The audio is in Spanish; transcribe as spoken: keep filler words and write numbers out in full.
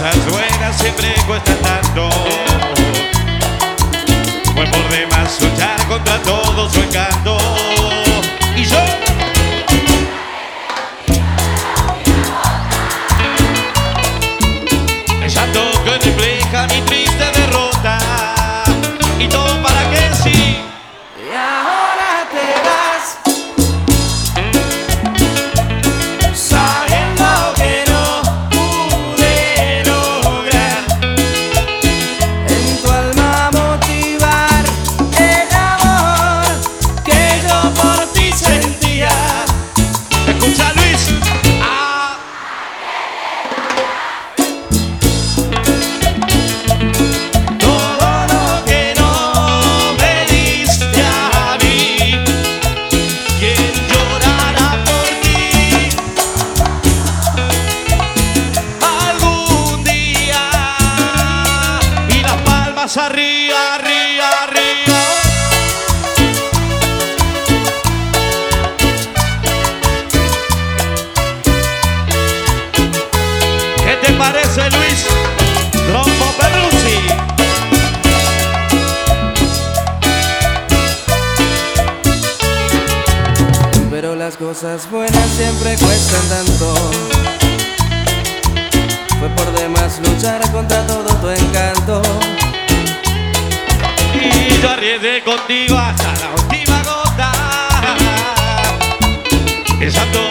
cosas buenas siempre cuestan tanto. Fue por demás luchar contra todo su encanto. Y yo el llanto que refleja mi triste derrota. Y todo para que sí. Y ahora te vas, sabiendo que no pude lograr en tu alma motivar el amor que yo por ti sentía. Escucha, Luis. Ah. Todo lo que no me diste a mí, ¿Quién llorará por ti algún día. y las palmas arriba, arriba, arriba? ¿Qué te parece, Luis? Trompo Peruzzi. Pero las cosas buenas siempre cuestan tanto. Fue por demás luchar contra todo tu encanto. Y yo arriesgué contigo hasta la última gota. El santo